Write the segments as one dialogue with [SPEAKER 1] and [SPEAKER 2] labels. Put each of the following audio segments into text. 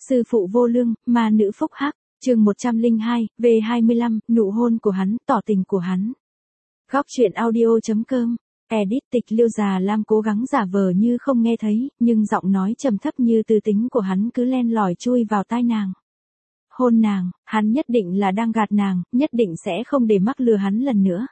[SPEAKER 1] Sư phụ vô lương, ma nữ phúc hắc, chương 102, V25, nụ hôn của hắn, tỏ tình của hắn. Góc truyện audio.com, edit Tịch Liêu. Già Lam cố gắng giả vờ như không nghe thấy, nhưng giọng nói trầm thấp như tư tính của hắn cứ len lỏi chui vào tai nàng. Hôn nàng, hắn nhất định là đang gạt nàng, nhất định sẽ không để mắc lừa hắn lần nữa.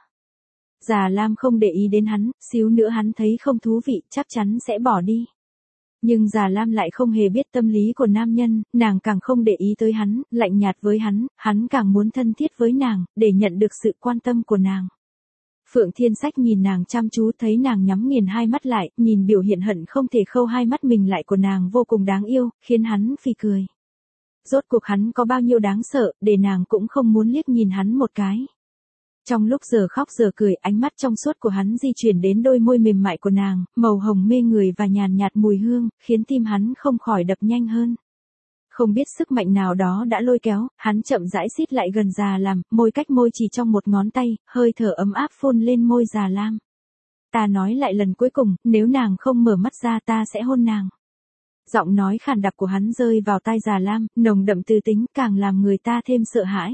[SPEAKER 1] Già Lam không để ý đến hắn, xíu nữa hắn thấy không thú vị, chắc chắn sẽ bỏ đi. Nhưng Già Lam lại không hề biết tâm lý của nam nhân, nàng càng không để ý tới hắn, lạnh nhạt với hắn càng muốn thân thiết với nàng, để nhận được sự quan tâm của nàng. Phượng Thiên Sách nhìn nàng chăm chú, thấy nàng nhắm nghiền hai mắt lại, nhìn biểu hiện hận không thể khâu hai mắt mình lại của nàng vô cùng đáng yêu, khiến hắn phì cười. Rốt cuộc hắn có bao nhiêu đáng sợ, để nàng cũng không muốn liếc nhìn hắn một cái. Trong lúc giờ khóc giờ cười, ánh mắt trong suốt của hắn di chuyển đến đôi môi mềm mại của nàng, màu hồng mê người và nhàn nhạt mùi hương, khiến tim hắn không khỏi đập nhanh hơn. Không biết sức mạnh nào đó đã lôi kéo, hắn chậm rãi xít lại gần Già Lam, môi cách môi chỉ trong một ngón tay, hơi thở ấm áp phun lên môi Già Lam. Ta nói lại lần cuối cùng, nếu nàng không mở mắt ra ta sẽ hôn nàng. Giọng nói khàn đặc của hắn rơi vào tai Già Lam, nồng đậm tư tính, càng làm người ta thêm sợ hãi.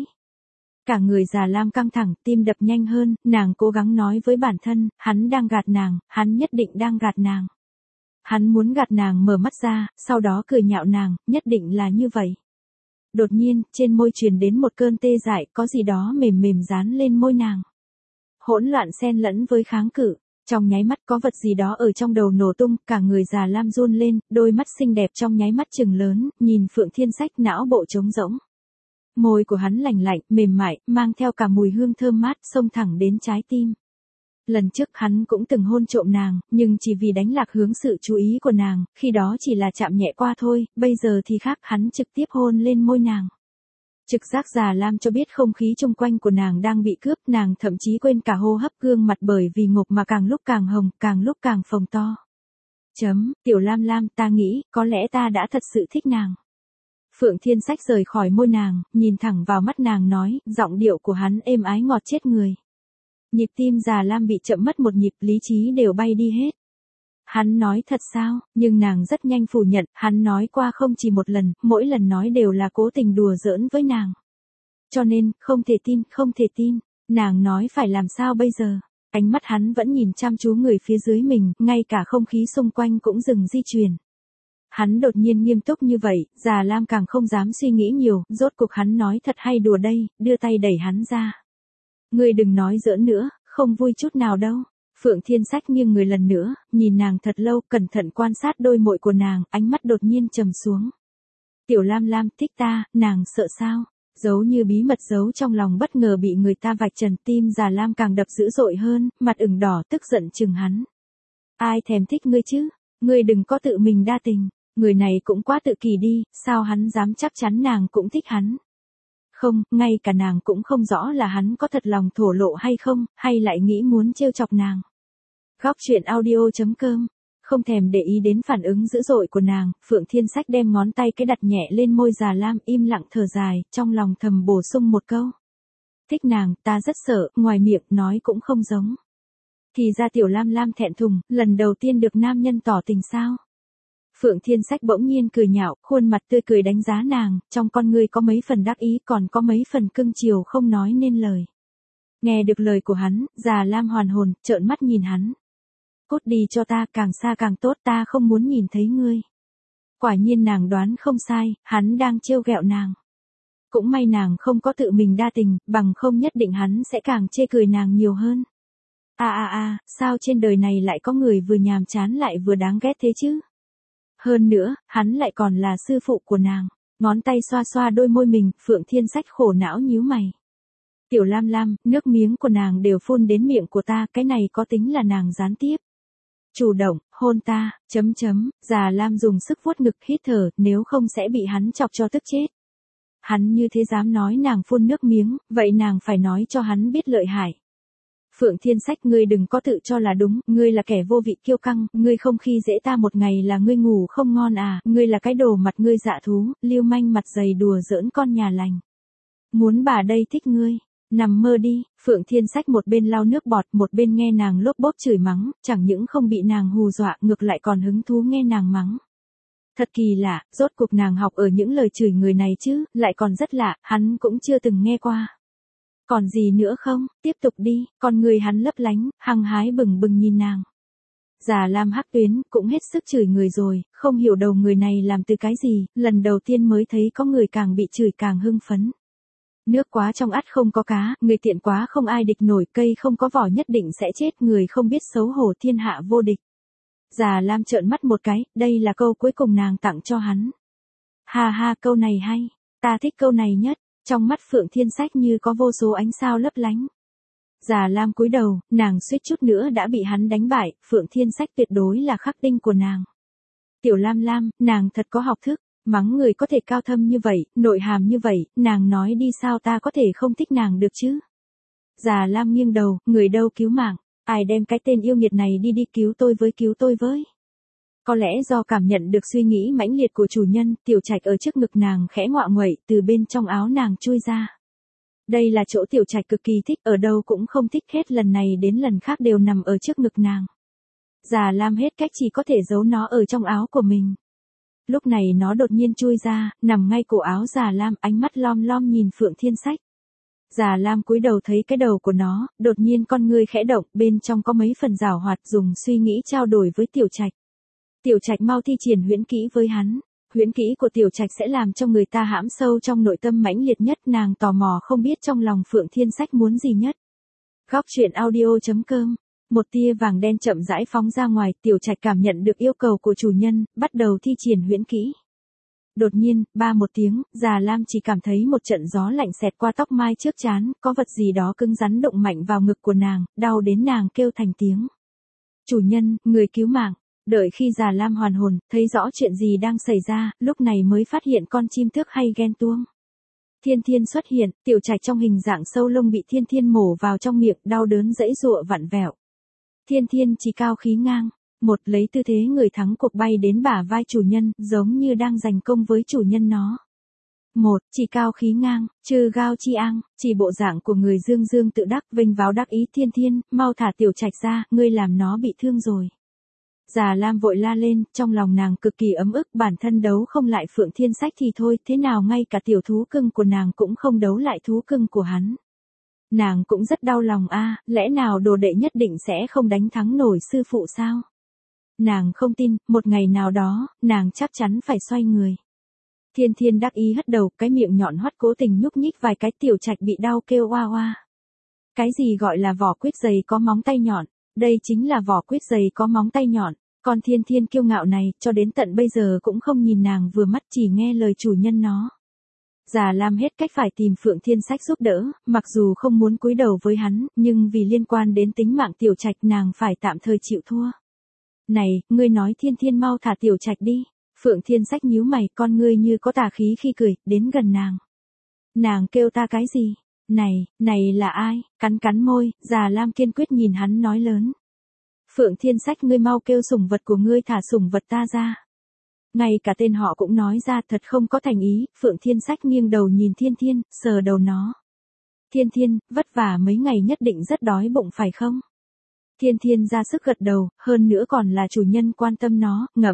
[SPEAKER 1] Cả người Già Lam căng thẳng, tim đập nhanh hơn, nàng cố gắng nói với bản thân, hắn đang gạt nàng, hắn nhất định đang gạt nàng. Hắn muốn gạt nàng mở mắt ra, sau đó cười nhạo nàng, nhất định là như vậy. Đột nhiên, trên môi truyền đến một cơn tê dại, có gì đó mềm mềm dán lên môi nàng. Hỗn loạn xen lẫn với kháng cự, trong nháy mắt có vật gì đó ở trong đầu nổ tung, cả người Già Lam run lên, đôi mắt xinh đẹp trong nháy mắt trừng lớn, nhìn Phượng Thiên Sách, não bộ trống rỗng. Môi của hắn lành lạnh, mềm mại, mang theo cả mùi hương thơm mát, xông thẳng đến trái tim. Lần trước hắn cũng từng hôn trộm nàng, nhưng chỉ vì đánh lạc hướng sự chú ý của nàng, khi đó chỉ là chạm nhẹ qua thôi, bây giờ thì khác, hắn trực tiếp hôn lên môi nàng. Trực giác Già Lam cho biết không khí chung quanh của nàng đang bị cướp, nàng thậm chí quên cả hô hấp, gương mặt bởi vì ngộp mà càng lúc càng hồng, càng lúc càng phồng to. Tiểu Lam Lam, ta nghĩ, có lẽ ta đã thật sự thích nàng. Phượng Thiên Sách rời khỏi môi nàng, nhìn thẳng vào mắt nàng nói, giọng điệu của hắn êm ái ngọt chết người. Nhịp tim Già Lam bị chậm mất một nhịp, lý trí đều bay đi hết. Hắn nói thật sao, nhưng nàng rất nhanh phủ nhận, hắn nói qua không chỉ một lần, mỗi lần nói đều là cố tình đùa giỡn với nàng. Cho nên, không thể tin, nàng nói phải làm sao bây giờ, ánh mắt hắn vẫn nhìn chăm chú người phía dưới mình, ngay cả không khí xung quanh cũng dừng di chuyển. Hắn đột nhiên nghiêm túc như vậy, Già Lam càng không dám suy nghĩ nhiều, rốt cuộc hắn nói thật hay đùa đây, đưa tay đẩy hắn ra. Ngươi đừng nói giỡn nữa, không vui chút nào đâu. Phượng Thiên Sách nghiêng người lần nữa, nhìn nàng thật lâu, cẩn thận quan sát đôi môi của nàng, ánh mắt đột nhiên trầm xuống. Tiểu Lam Lam thích ta, nàng sợ sao? Giấu như bí mật giấu trong lòng bất ngờ bị người ta vạch trần, tim Già Lam càng đập dữ dội hơn, mặt ửng đỏ tức giận chừng hắn. Ai thèm thích ngươi chứ? Ngươi đừng có tự mình đa tình. Người này cũng quá tự kỷ đi, sao hắn dám chắc chắn nàng cũng thích hắn. Không, ngay cả nàng cũng không rõ là hắn có thật lòng thổ lộ hay không, hay lại nghĩ muốn trêu chọc nàng. Góc truyện audio.com, không thèm để ý đến phản ứng dữ dội của nàng, Phượng Thiên Sách đem ngón tay cái đặt nhẹ lên môi Già Lam, im lặng thở dài, trong lòng thầm bổ sung một câu. Thích nàng, ta rất sợ, ngoài miệng nói cũng không giống. Thì ra Tiểu Lam Lam thẹn thùng, lần đầu tiên được nam nhân tỏ tình sao? Phượng Thiên Sách bỗng nhiên cười nhạo, khuôn mặt tươi cười đánh giá nàng, trong con ngươi có mấy phần đắc ý, còn có mấy phần cưng chiều không nói nên lời. Nghe được lời của hắn, Già Lam hoàn hồn, trợn mắt nhìn hắn. Cút đi cho ta, càng xa càng tốt, ta không muốn nhìn thấy ngươi. Quả nhiên nàng đoán không sai, hắn đang trêu ghẹo nàng. Cũng may nàng không có tự mình đa tình, bằng không nhất định hắn sẽ càng chê cười nàng nhiều hơn. Sao trên đời này lại có người vừa nhàm chán lại vừa đáng ghét thế chứ? Hơn nữa, hắn lại còn là sư phụ của nàng. Ngón tay xoa xoa đôi môi mình, Phượng Thiên Sách khổ não nhíu mày. Tiểu Lam Lam, nước miếng của nàng đều phun đến miệng của ta, cái này có tính là nàng gián tiếp. Chủ động, hôn ta, Già Lam dùng sức vuốt ngực hít thở, nếu không sẽ bị hắn chọc cho tức chết. Hắn như thế dám nói nàng phun nước miếng, vậy nàng phải nói cho hắn biết lợi hại. Phượng Thiên Sách, ngươi đừng có tự cho là đúng, ngươi là kẻ vô vị kiêu căng, ngươi không khi dễ ta một ngày là ngươi ngủ không ngon à, ngươi là cái đồ mặt ngươi dạ thú, lưu manh mặt dày đùa giỡn con nhà lành. Muốn bà đây thích ngươi, nằm mơ đi. Phượng Thiên Sách một bên lau nước bọt, một bên nghe nàng lốp bốp chửi mắng, chẳng những không bị nàng hù dọa, ngược lại còn hứng thú nghe nàng mắng. Thật kỳ lạ, rốt cuộc nàng học ở những lời chửi người này chứ, lại còn rất lạ, hắn cũng chưa từng nghe qua. Còn gì nữa không, tiếp tục đi, con người hắn lấp lánh, hăng hái bừng bừng nhìn nàng. Già Lam Hắc Tuyến cũng hết sức chửi người rồi, không hiểu đầu người này làm từ cái gì, lần đầu tiên mới thấy có người càng bị chửi càng hưng phấn. Nước quá trong ắt không có cá, người tiện quá không ai địch nổi, cây không có vỏ nhất định sẽ chết, người không biết xấu hổ thiên hạ vô địch. Già Lam trợn mắt một cái, đây là câu cuối cùng nàng tặng cho hắn. Ha ha, câu này hay, ta thích câu này nhất, trong mắt Phượng Thiên Sách như có vô số ánh sao lấp lánh. Già Lam cúi đầu, nàng suýt chút nữa đã bị hắn đánh bại, Phượng Thiên Sách tuyệt đối là khắc tinh của nàng. Tiểu Lam Lam, nàng thật có học thức, mắng người có thể cao thâm như vậy, nội hàm như vậy, nàng nói đi sao ta có thể không thích nàng được chứ. Già Lam nghiêng đầu, người đâu cứu mạng, ai đem cái tên yêu nghiệt này đi cứu tôi với. Có lẽ do cảm nhận được suy nghĩ mãnh liệt của chủ nhân, Tiểu Trạch ở trước ngực nàng khẽ ngoạ nguậy, từ bên trong áo nàng chui ra. Đây là chỗ Tiểu Trạch cực kỳ thích, ở đâu cũng không thích, hết lần này đến lần khác đều nằm ở trước ngực nàng. Già Lam hết cách chỉ có thể giấu nó ở trong áo của mình. Lúc này nó đột nhiên chui ra, nằm ngay cổ áo Già Lam, ánh mắt lom lom nhìn Phượng Thiên Sách. Già Lam cúi đầu thấy cái đầu của nó, đột nhiên con ngươi khẽ động, bên trong có mấy phần giảo hoạt, dùng suy nghĩ trao đổi với Tiểu Trạch. Tiểu Trạch mau thi triển huyễn kỹ với hắn. Huyễn kỹ của Tiểu Trạch sẽ làm cho người ta hãm sâu trong nội tâm mãnh liệt nhất, nàng tò mò không biết trong lòng Phượng Thiên Sách muốn gì nhất. Góc truyện audio.com. Một tia vàng đen chậm rãi phóng ra ngoài, Tiểu Trạch cảm nhận được yêu cầu của chủ nhân, bắt đầu thi triển huyễn kỹ. Đột nhiên, ba một tiếng, Già Lam chỉ cảm thấy một trận gió lạnh xẹt qua tóc mai trước trán, có vật gì đó cứng rắn động mạnh vào ngực của nàng, đau đến nàng kêu thành tiếng. Chủ nhân, người cứu mạng. Đợi khi Già Lam hoàn hồn, thấy rõ chuyện gì đang xảy ra, lúc này mới phát hiện con chim tước hay ghen tuông. Thiên Thiên xuất hiện, Tiểu Trạch trong hình dạng sâu lông bị Thiên Thiên mổ vào trong miệng, đau đớn giãy giụa vặn vẹo. Thiên Thiên chỉ cao khí ngang, một lấy tư thế người thắng cuộc bay đến bả vai chủ nhân, giống như đang giành công với chủ nhân nó. Một, chỉ cao khí ngang, chư gao chi ang, chỉ bộ dạng của người dương dương tự đắc, vênh váo đắc ý. Thiên Thiên, mau thả Tiểu Trạch ra, ngươi làm nó bị thương rồi. Già Lam vội la lên, trong lòng nàng cực kỳ ấm ức, bản thân đấu không lại Phượng Thiên Sách thì thôi, thế nào ngay cả tiểu thú cưng của nàng cũng không đấu lại thú cưng của hắn. Nàng cũng rất đau lòng a, lẽ nào đồ đệ nhất định sẽ không đánh thắng nổi sư phụ sao? Nàng không tin, một ngày nào đó, nàng chắc chắn phải xoay người. Thiên Thiên đắc ý hất đầu, cái miệng nhọn hoắt cố tình nhúc nhích vài cái. Tiểu Trạch bị đau kêu oa oa. Cái gì gọi là vỏ quyết giày có móng tay nhọn? Đây chính là vỏ quyết giày có móng tay nhọn. Con Thiên Thiên kiêu ngạo này, cho đến tận bây giờ cũng không nhìn nàng vừa mắt, chỉ nghe lời chủ nhân nó. Già Lam hết cách phải tìm Phượng Thiên Sách giúp đỡ, mặc dù không muốn cúi đầu với hắn, nhưng vì liên quan đến tính mạng Tiểu Trạch nàng phải tạm thời chịu thua. Này, ngươi nói Thiên Thiên mau thả Tiểu Trạch đi. Phượng Thiên Sách nhíu mày, con ngươi như có tà khí khi cười, đến gần nàng. Nàng kêu ta cái gì? Này là ai? Cắn cắn môi, Già Lam kiên quyết nhìn hắn nói lớn. Phượng Thiên Sách, ngươi mau kêu sủng vật của ngươi thả sủng vật ta ra. Ngay cả tên họ cũng nói ra, thật không có thành ý. Phượng Thiên Sách nghiêng đầu nhìn Thiên Thiên, sờ đầu nó. Thiên Thiên, vất vả mấy ngày nhất định rất đói bụng phải không? Thiên Thiên ra sức gật đầu, hơn nữa còn là chủ nhân quan tâm nó, ngậm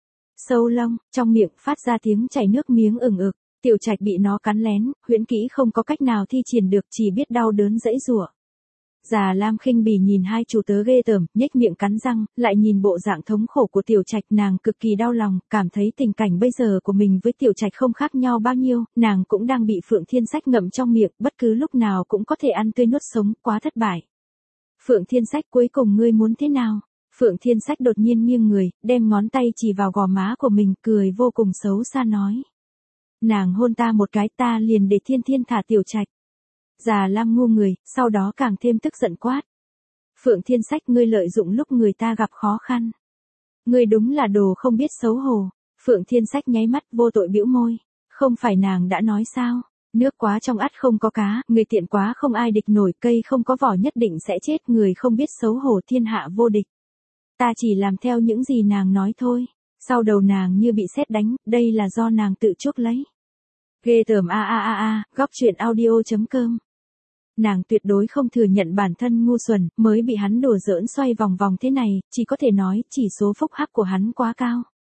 [SPEAKER 1] sâu lông, trong miệng phát ra tiếng chảy nước miếng ửng ực. Tiểu Trạch bị nó cắn lén, huyễn kỹ không có cách nào thi triển được, chỉ biết đau đớn giãy giụa. Già Lam khinh bỉ nhìn hai chủ tớ ghê tởm, nhếch miệng cắn răng, lại nhìn bộ dạng thống khổ của Tiểu Trạch, nàng cực kỳ đau lòng, cảm thấy tình cảnh bây giờ của mình với Tiểu Trạch không khác nhau bao nhiêu, nàng cũng đang bị Phượng Thiên Sách ngậm trong miệng, bất cứ lúc nào cũng có thể ăn tươi nuốt sống, quá thất bại. Phượng Thiên Sách, cuối cùng ngươi muốn thế nào? Phượng Thiên Sách đột nhiên nghiêng người, đem ngón tay chỉ vào gò má của mình, cười vô cùng xấu xa nói. Nàng hôn ta một cái, ta liền để Thiên Thiên thả Tiểu Trạch. Già Lam ngu người, sau đó càng thêm tức giận quát. Phượng Thiên Sách, ngươi lợi dụng lúc người ta gặp khó khăn. Ngươi đúng là đồ không biết xấu hổ. Phượng Thiên Sách nháy mắt vô tội bĩu môi. Không phải nàng đã nói sao? Nước quá trong ắt không có cá, người tiện quá không ai địch nổi, cây không có vỏ nhất định sẽ chết, người không biết xấu hổ thiên hạ vô địch. Ta chỉ làm theo những gì nàng nói thôi. Sau đầu nàng như bị sét đánh, đây là do nàng tự chuốc lấy. Ghê tởm góc truyện audio.com. Nàng tuyệt đối không thừa nhận bản thân ngu xuẩn, mới bị hắn đùa giỡn xoay vòng vòng thế này, chỉ có thể nói chỉ số phúc hắc của hắn quá cao.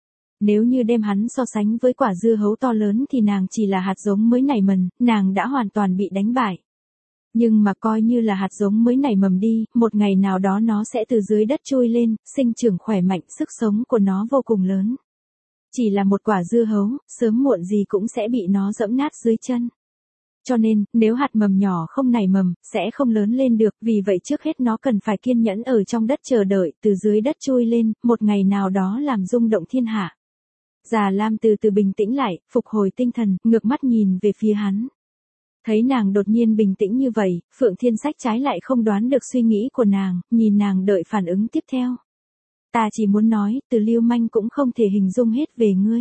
[SPEAKER 1] nếu như đem hắn so sánh với quả dưa hấu to lớn thì nàng chỉ là hạt giống mới nảy mầm, nàng đã hoàn toàn bị đánh bại. Nhưng mà coi như là hạt giống mới nảy mầm đi, một ngày nào đó nó sẽ từ dưới đất trôi lên, sinh trưởng khỏe mạnh, sức sống của nó vô cùng lớn. Chỉ là một quả dưa hấu, sớm muộn gì cũng sẽ bị nó giẫm nát dưới chân. Cho nên, nếu hạt mầm nhỏ không nảy mầm, sẽ không lớn lên được, vì vậy trước hết nó cần phải kiên nhẫn ở trong đất chờ đợi, từ dưới đất trôi lên, một ngày nào đó làm rung động thiên hạ. Già Lam từ từ bình tĩnh lại, phục hồi tinh thần, ngược mắt nhìn về phía hắn. Thấy nàng đột nhiên bình tĩnh như vậy, Phượng Thiên Sách trái lại không đoán được suy nghĩ của nàng, nhìn nàng đợi phản ứng tiếp theo. Ta chỉ muốn nói, từ lưu manh cũng không thể hình dung hết về ngươi.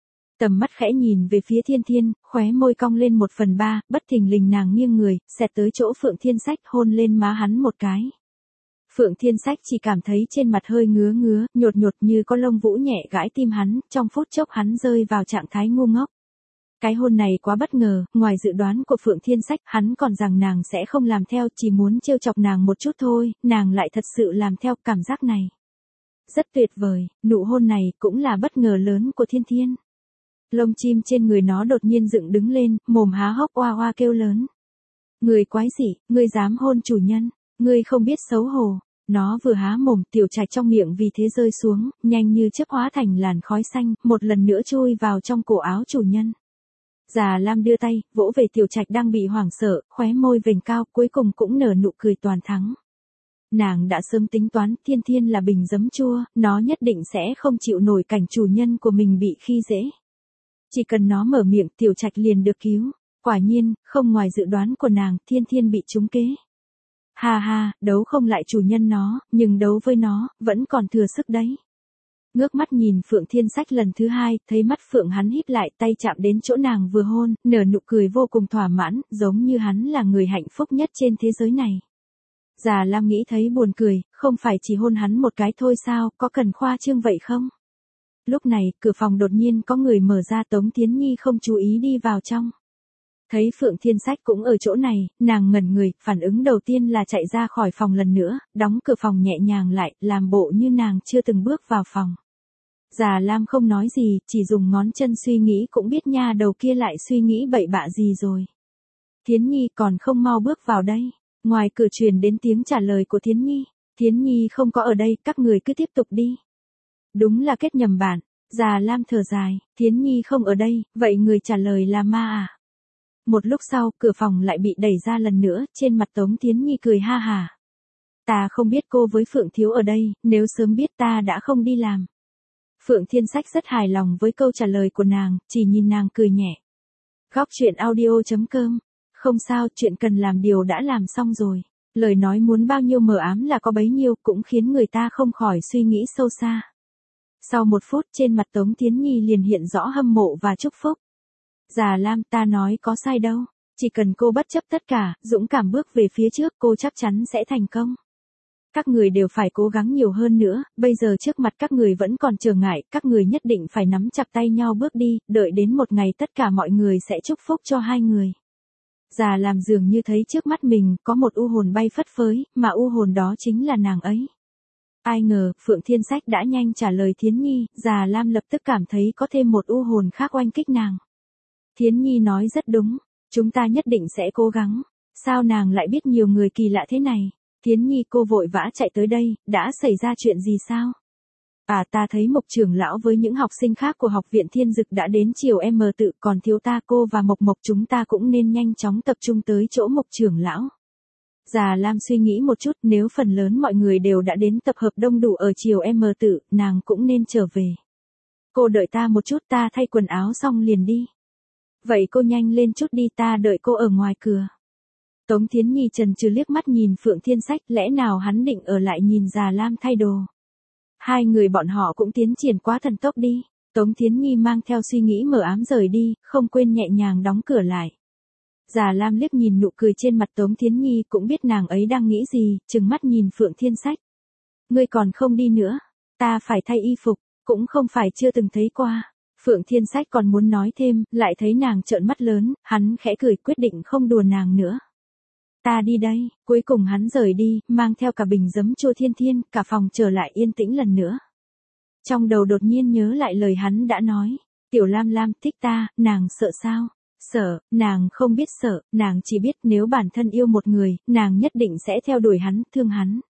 [SPEAKER 1] Tầm mắt khẽ nhìn về phía Thiên Thiên, khóe môi cong lên 1/3, bất thình lình nàng nghiêng người, xẹt tới chỗ Phượng Thiên Sách hôn lên má hắn một cái. Phượng Thiên Sách chỉ cảm thấy trên mặt hơi ngứa ngứa, nhột nhột như có lông vũ nhẹ gãi tim hắn, trong phút chốc hắn rơi vào trạng thái ngu ngốc. Cái hôn này quá bất ngờ, ngoài dự đoán của Phượng Thiên Sách, hắn còn rằng nàng sẽ không làm theo, chỉ muốn trêu chọc nàng một chút thôi, nàng lại thật sự làm theo. Cảm giác này rất tuyệt vời, nụ hôn này cũng là bất ngờ lớn của Thiên Thiên. Lông chim trên người nó đột nhiên dựng đứng lên, mồm há hốc oa oa kêu lớn. Người quái dị, ngươi dám hôn chủ nhân, ngươi không biết xấu hổ. Nó vừa há mồm, tiểu trạch trong miệng vì thế rơi xuống, nhanh như chớp hóa thành làn khói xanh, một lần nữa chui vào trong cổ áo chủ nhân. Già Lam đưa tay, vỗ về tiểu trạch đang bị hoảng sợ, khóe môi vểnh cao, cuối cùng cũng nở nụ cười toàn thắng. Nàng đã sớm tính toán, Thiên Thiên là bình giấm chua, nó nhất định sẽ không chịu nổi cảnh chủ nhân của mình bị khi dễ. Chỉ cần nó mở miệng, tiểu trạch liền được cứu. Quả nhiên, không ngoài dự đoán của nàng, Thiên Thiên bị trúng kế. Ha ha, đấu không lại chủ nhân nó, nhưng đấu với nó, vẫn còn thừa sức đấy. Ngước mắt nhìn Phượng Thiên Sách lần thứ hai, thấy mắt Phượng hắn híp lại, tay chạm đến chỗ nàng vừa hôn, nở nụ cười vô cùng thỏa mãn, giống như hắn là người hạnh phúc nhất trên thế giới này. Già Lam nghĩ thấy buồn cười, không phải chỉ hôn hắn một cái thôi sao, có cần khoa trương vậy không? Lúc này, cửa phòng đột nhiên có người mở ra, Tống Thiến Nhi không chú ý đi vào trong. Thấy Phượng Thiên Sách cũng ở chỗ này, nàng ngẩn người, phản ứng đầu tiên là chạy ra khỏi phòng lần nữa, đóng cửa phòng nhẹ nhàng lại, làm bộ như nàng chưa từng bước vào phòng. Già Lam không nói gì, chỉ dùng ngón chân suy nghĩ cũng biết nha đầu kia lại suy nghĩ bậy bạ gì rồi. Thiến Nhi còn không mau bước vào đây. Ngoài cửa truyền đến tiếng trả lời của Thiến Nhi. Thiến Nhi không có ở đây, các người cứ tiếp tục đi. Đúng là kết nhầm bạn. Già Lam thở dài, Thiến Nhi không ở đây, vậy người trả lời là ma à? Một lúc sau, cửa phòng lại bị đẩy ra lần nữa, trên mặt Tống Thiến Nhi cười ha hả. Ta không biết cô với Phượng Thiếu ở đây, nếu sớm biết ta đã không đi làm. Phượng Thiên Sách rất hài lòng với câu trả lời của nàng, chỉ nhìn nàng cười nhẹ. Góc truyện audio.com. Không sao, chuyện cần làm điều đã làm xong rồi. Lời nói muốn bao nhiêu mờ ám là có bấy nhiêu, cũng khiến người ta không khỏi suy nghĩ sâu xa. Sau 1 phút, trên mặt Tống Thiến Nhi liền hiện rõ hâm mộ và chúc phúc. Già Lam, ta nói có sai đâu. Chỉ cần cô bất chấp tất cả, dũng cảm bước về phía trước, cô chắc chắn sẽ thành công. Các người đều phải cố gắng nhiều hơn nữa, bây giờ trước mặt các người vẫn còn trở ngại, các người nhất định phải nắm chặt tay nhau bước đi, đợi đến một ngày tất cả mọi người sẽ chúc phúc cho hai người. Già Lam dường như thấy trước mắt mình có một u hồn bay phất phới, mà u hồn đó chính là nàng ấy. Ai ngờ, Phượng Thiên Sách đã nhanh trả lời Thiến Nhi, Già Lam lập tức cảm thấy có thêm một u hồn khác oanh kích nàng. Thiến Nhi nói rất đúng, chúng ta nhất định sẽ cố gắng. Sao nàng lại biết nhiều người kỳ lạ thế này? Thiến Nhi, cô vội vã chạy tới đây, đã xảy ra chuyện gì sao? À, ta thấy Mộc trưởng lão với những học sinh khác của học viện Thiên Dực đã đến chiều em tự, còn thiếu ta, cô và Mộc Mộc chúng ta cũng nên nhanh chóng tập trung tới chỗ Mộc trưởng lão. Già Lam suy nghĩ một chút, nếu phần lớn mọi người đều đã đến tập hợp đông đủ ở chiều em tự, nàng cũng nên trở về. Cô đợi ta một chút, ta thay quần áo xong liền đi. Vậy cô nhanh lên chút đi, ta đợi cô ở ngoài cửa. Tống Thiến Nhi chần chừ liếc mắt nhìn Phượng Thiên Sách, lẽ nào hắn định ở lại nhìn Già Lam thay đồ. Hai người bọn họ cũng tiến triển quá thần tốc đi. Tống Thiến Nhi mang theo suy nghĩ mờ ám rời đi, không quên nhẹ nhàng đóng cửa lại. Già Lam liếc nhìn nụ cười trên mặt Tống Thiến Nhi, cũng biết nàng ấy đang nghĩ gì, trừng mắt nhìn Phượng Thiên Sách. Ngươi còn không đi nữa, ta phải thay y phục, cũng không phải chưa từng thấy qua. Phượng Thiên Sách còn muốn nói thêm, lại thấy nàng trợn mắt lớn, hắn khẽ cười quyết định không đùa nàng nữa. Ta đi đây, cuối cùng hắn rời đi, mang theo cả bình giấm chua Thiên Thiên, cả phòng trở lại yên tĩnh lần nữa. Trong đầu đột nhiên nhớ lại lời hắn đã nói. Tiểu Lam Lam thích ta, nàng sợ sao? Sợ, nàng không biết sợ, nàng chỉ biết nếu bản thân yêu một người, nàng nhất định sẽ theo đuổi hắn, thương hắn.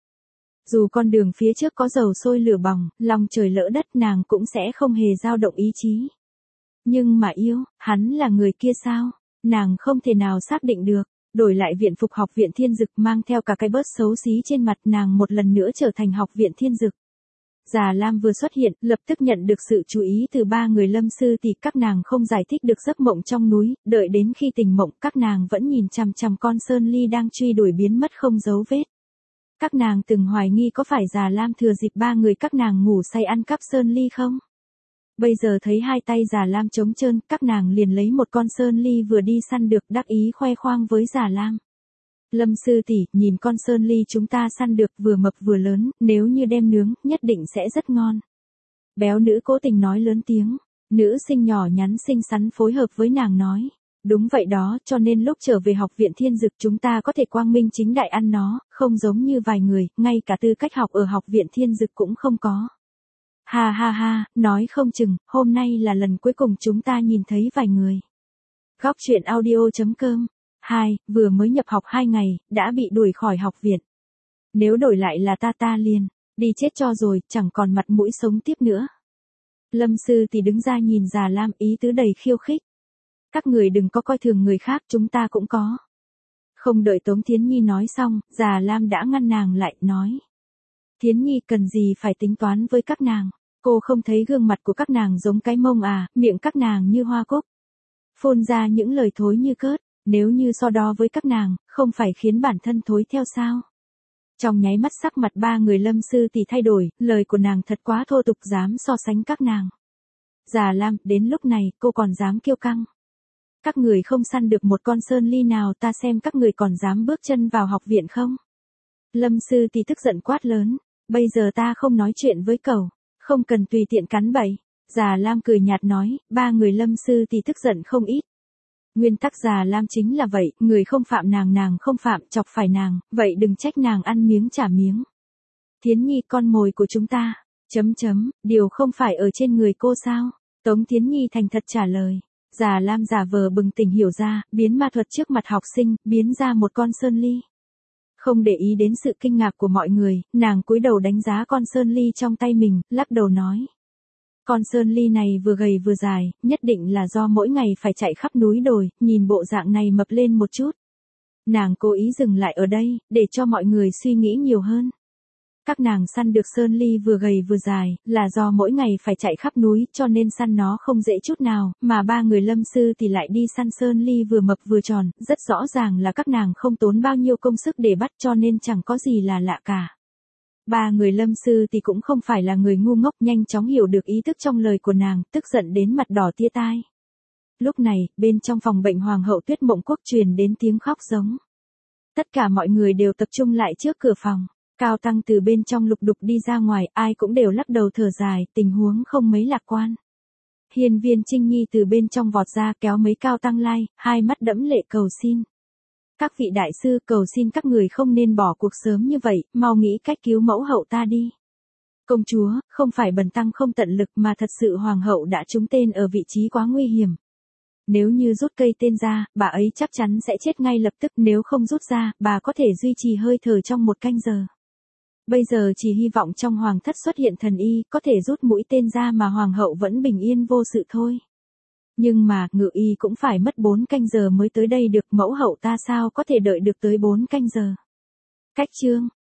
[SPEAKER 1] Dù con đường phía trước có dầu sôi lửa bỏng, lòng trời lỡ đất nàng cũng sẽ không hề dao động ý chí. Nhưng mà yêu, hắn là người kia sao? Nàng không thể nào xác định được. Đổi lại viện phục học viện Thiên Dực mang theo cả cái bớt xấu xí trên mặt nàng một lần nữa trở thành học viện Thiên Dực. Già Lam vừa xuất hiện, lập tức nhận được sự chú ý từ ba người Lâm sư tỷ, các nàng không giải thích được giấc mộng trong núi, đợi đến khi tỉnh mộng, các nàng vẫn nhìn chằm chằm con Sơn Ly đang truy đuổi biến mất không dấu vết. Các nàng từng hoài nghi có phải Già Lam thừa dịp ba người các nàng ngủ say ăn cắp Sơn Ly không? Bây giờ thấy hai tay Già Lam trống trơn, các nàng liền lấy một con Sơn Ly vừa đi săn được đắc ý khoe khoang với Già Lam. Lâm sư tỷ, nhìn con Sơn Ly chúng ta săn được vừa mập vừa lớn, nếu như đem nướng, nhất định sẽ rất ngon. Béo nữ cố tình nói lớn tiếng, nữ sinh nhỏ nhắn xinh xắn phối hợp với nàng nói. Đúng vậy đó, cho nên lúc trở về học viện Thiên Dực chúng ta có thể quang minh chính đại ăn nó, không giống như vài người, ngay cả tư cách học ở học viện Thiên Dực cũng không có. Ha ha ha, nói không chừng, hôm nay là lần cuối cùng chúng ta nhìn thấy vài người. Góc truyện audio.com 2, vừa mới nhập học 2 ngày, đã bị đuổi khỏi học viện. Nếu đổi lại là ta liền, đi chết cho rồi, chẳng còn mặt mũi sống tiếp nữa. Lâm sư thì đứng ra nhìn Già Lam, ý tứ đầy khiêu khích. Các người đừng có coi thường người khác, chúng ta cũng có. Không đợi Tống Thiến Nhi nói xong, Già Lam đã ngăn nàng lại, nói. Thiến Nhi cần gì phải tính toán với các nàng, cô không thấy gương mặt của các nàng giống cái mông à, miệng các nàng như hoa cúc. Phun ra những lời thối như cớt, nếu như so đo với các nàng, không phải khiến bản thân thối theo sao. Trong nháy mắt sắc mặt ba người Lâm sư thì thay đổi, lời của nàng thật quá thô tục, dám so sánh các nàng. Già Lam, đến lúc này, cô còn dám kiêu căng. Các người không săn được một con Sơn Ly nào, ta xem các người còn dám bước chân vào học viện không? Lâm sư thì tức giận quát lớn, bây giờ ta không nói chuyện với cậu, không cần tùy tiện cắn bậy. Già Lam cười nhạt nói, ba người Lâm sư thì tức giận không ít. Nguyên tắc Già Lam chính là vậy, người không phạm nàng không phạm, chọc phải nàng, vậy đừng trách nàng ăn miếng trả miếng. Thiến Nhi con mồi của chúng ta, điều không phải ở trên người cô sao? Tống Thiến Nhi thành thật trả lời. Già Lam giả vờ bừng tỉnh hiểu ra, biến ma thuật trước mặt học sinh, biến ra một con Sơn Ly. Không để ý đến sự kinh ngạc của mọi người, nàng cúi đầu đánh giá con Sơn Ly trong tay mình, lắc đầu nói. Con Sơn Ly này vừa gầy vừa dài, nhất định là do mỗi ngày phải chạy khắp núi đồi, nhìn bộ dạng này mập lên một chút. Nàng cố ý dừng lại ở đây, để cho mọi người suy nghĩ nhiều hơn. Các nàng săn được Sơn Ly vừa gầy vừa dài, là do mỗi ngày phải chạy khắp núi, cho nên săn nó không dễ chút nào, mà ba người Lâm sư thì lại đi săn Sơn Ly vừa mập vừa tròn, rất rõ ràng là các nàng không tốn bao nhiêu công sức để bắt, cho nên chẳng có gì là lạ cả. Ba người Lâm sư thì cũng không phải là người ngu ngốc, nhanh chóng hiểu được ý thức trong lời của nàng, tức giận đến mặt đỏ tia tai. Lúc này, bên trong phòng bệnh Hoàng hậu Tuyết Mộng Quốc truyền đến tiếng khóc giống. Tất cả mọi người đều tập trung lại trước cửa phòng. Cao Tăng từ bên trong lục đục đi ra ngoài, ai cũng đều lắc đầu thở dài, tình huống không mấy lạc quan. Hiên Viên Trinh Nhi từ bên trong vọt ra kéo mấy Cao Tăng lai, hai mắt đẫm lệ cầu xin. Các vị đại sư, cầu xin các người không nên bỏ cuộc sớm như vậy, mau nghĩ cách cứu mẫu hậu ta đi. Công chúa, không phải bần tăng không tận lực mà thật sự hoàng hậu đã trúng tên ở vị trí quá nguy hiểm. Nếu như rút cây tên ra, bà ấy chắc chắn sẽ chết ngay lập tức, nếu không rút ra, bà có thể duy trì hơi thở trong 1 canh giờ. Bây giờ chỉ hy vọng trong hoàng thất xuất hiện thần y, có thể rút mũi tên ra mà hoàng hậu vẫn bình yên vô sự thôi. Nhưng mà, ngự y cũng phải mất 4 canh giờ mới tới đây được, mẫu hậu ta sao có thể đợi được tới 4 canh giờ. Cách chương